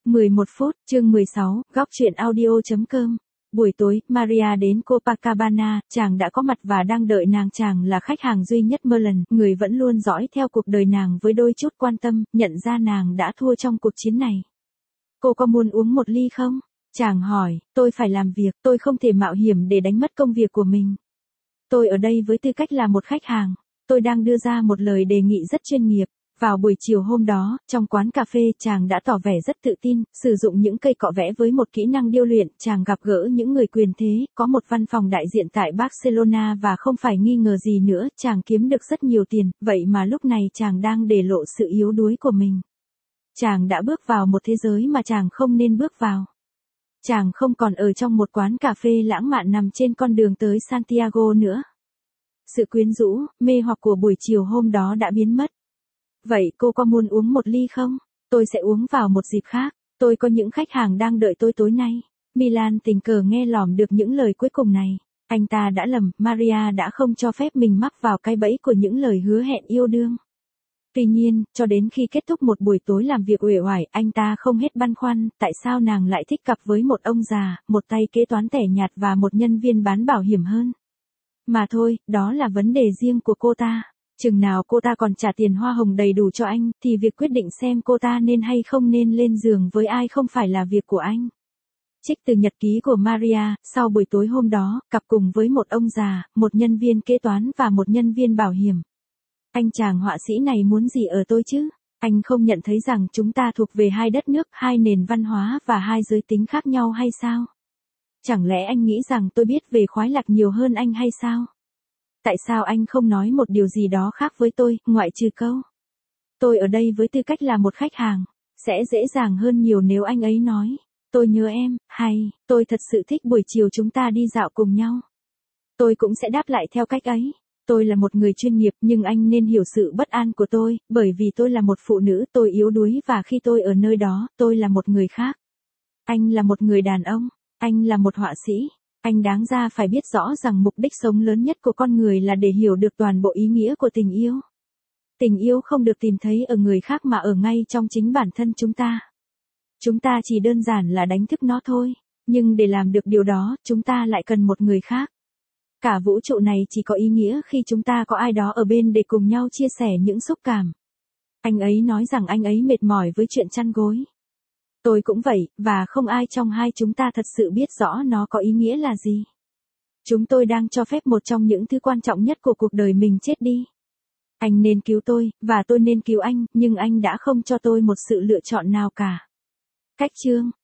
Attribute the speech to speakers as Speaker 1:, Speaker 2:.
Speaker 1: 11 phút, chương 16, góc truyện audio.com. Buổi tối, Maria đến Copacabana, chàng đã có mặt và đang đợi nàng. Chàng là khách hàng duy nhất Merlin, người vẫn luôn dõi theo cuộc đời nàng với đôi chút quan tâm, nhận ra nàng đã thua trong cuộc chiến này. Cô có muốn uống một ly không? Chàng hỏi, tôi phải làm việc, tôi không thể mạo hiểm để đánh mất công việc của mình. Tôi ở đây với tư cách là một khách hàng, tôi đang đưa ra một lời đề nghị rất chuyên nghiệp. Vào buổi chiều hôm đó, trong quán cà phê, chàng đã tỏ vẻ rất tự tin, sử dụng những cây cọ vẽ với một kỹ năng điêu luyện. Chàng gặp gỡ những người quyền thế, có một văn phòng đại diện tại Barcelona và không phải nghi ngờ gì nữa, chàng kiếm được rất nhiều tiền, vậy mà lúc này chàng đang để lộ sự yếu đuối của mình. Chàng đã bước vào một thế giới mà chàng không nên bước vào. Chàng không còn ở trong một quán cà phê lãng mạn nằm trên con đường tới Santiago nữa. Sự quyến rũ, mê hoặc của buổi chiều hôm đó đã biến mất. Vậy cô có muốn uống một ly không? Tôi sẽ uống vào một dịp khác. Tôi có những khách hàng đang đợi tôi tối nay. Milan tình cờ nghe lỏm được những lời cuối cùng này. Anh ta đã lầm, Maria đã không cho phép mình mắc vào cái bẫy của những lời hứa hẹn yêu đương. Tuy nhiên, cho đến khi kết thúc một buổi tối làm việc uể oải, anh ta không hết băn khoăn, tại sao nàng lại thích cặp với một ông già, một tay kế toán tẻ nhạt và một nhân viên bán bảo hiểm hơn. Mà thôi, đó là vấn đề riêng của cô ta. Chừng nào cô ta còn trả tiền hoa hồng đầy đủ cho anh, thì việc quyết định xem cô ta nên hay không nên lên giường với ai không phải là việc của anh. Trích từ nhật ký của Maria, sau buổi tối hôm đó, cặp cùng với một ông già, một nhân viên kế toán và một nhân viên bảo hiểm. Anh chàng họa sĩ này muốn gì ở tôi chứ? Anh không nhận thấy rằng chúng ta thuộc về hai đất nước, hai nền văn hóa và hai giới tính khác nhau hay sao? Chẳng lẽ anh nghĩ rằng tôi biết về khoái lạc nhiều hơn anh hay sao? Tại sao anh không nói một điều gì đó khác với tôi, ngoại trừ câu? Tôi ở đây với tư cách là một khách hàng. Sẽ dễ dàng hơn nhiều nếu anh ấy nói. Tôi nhớ em, hay, tôi thật sự thích buổi chiều chúng ta đi dạo cùng nhau. Tôi cũng sẽ đáp lại theo cách ấy. Tôi là một người chuyên nghiệp nhưng anh nên hiểu sự bất an của tôi, bởi vì tôi là một phụ nữ, tôi yếu đuối và khi tôi ở nơi đó, tôi là một người khác. Anh là một người đàn ông, anh là một họa sĩ. Anh đáng ra phải biết rõ rằng mục đích sống lớn nhất của con người là để hiểu được toàn bộ ý nghĩa của tình yêu. Tình yêu không được tìm thấy ở người khác mà ở ngay trong chính bản thân chúng ta. Chúng ta chỉ đơn giản là đánh thức nó thôi, nhưng để làm được điều đó, chúng ta lại cần một người khác. Cả vũ trụ này chỉ có ý nghĩa khi chúng ta có ai đó ở bên để cùng nhau chia sẻ những xúc cảm. Anh ấy nói rằng anh ấy mệt mỏi với chuyện chăn gối. Tôi cũng vậy, và không ai trong hai chúng ta thật sự biết rõ nó có ý nghĩa là gì. Chúng tôi đang cho phép một trong những thứ quan trọng nhất của cuộc đời mình chết đi. Anh nên cứu tôi, và tôi nên cứu anh, nhưng anh đã không cho tôi một sự lựa chọn nào cả. Cách chương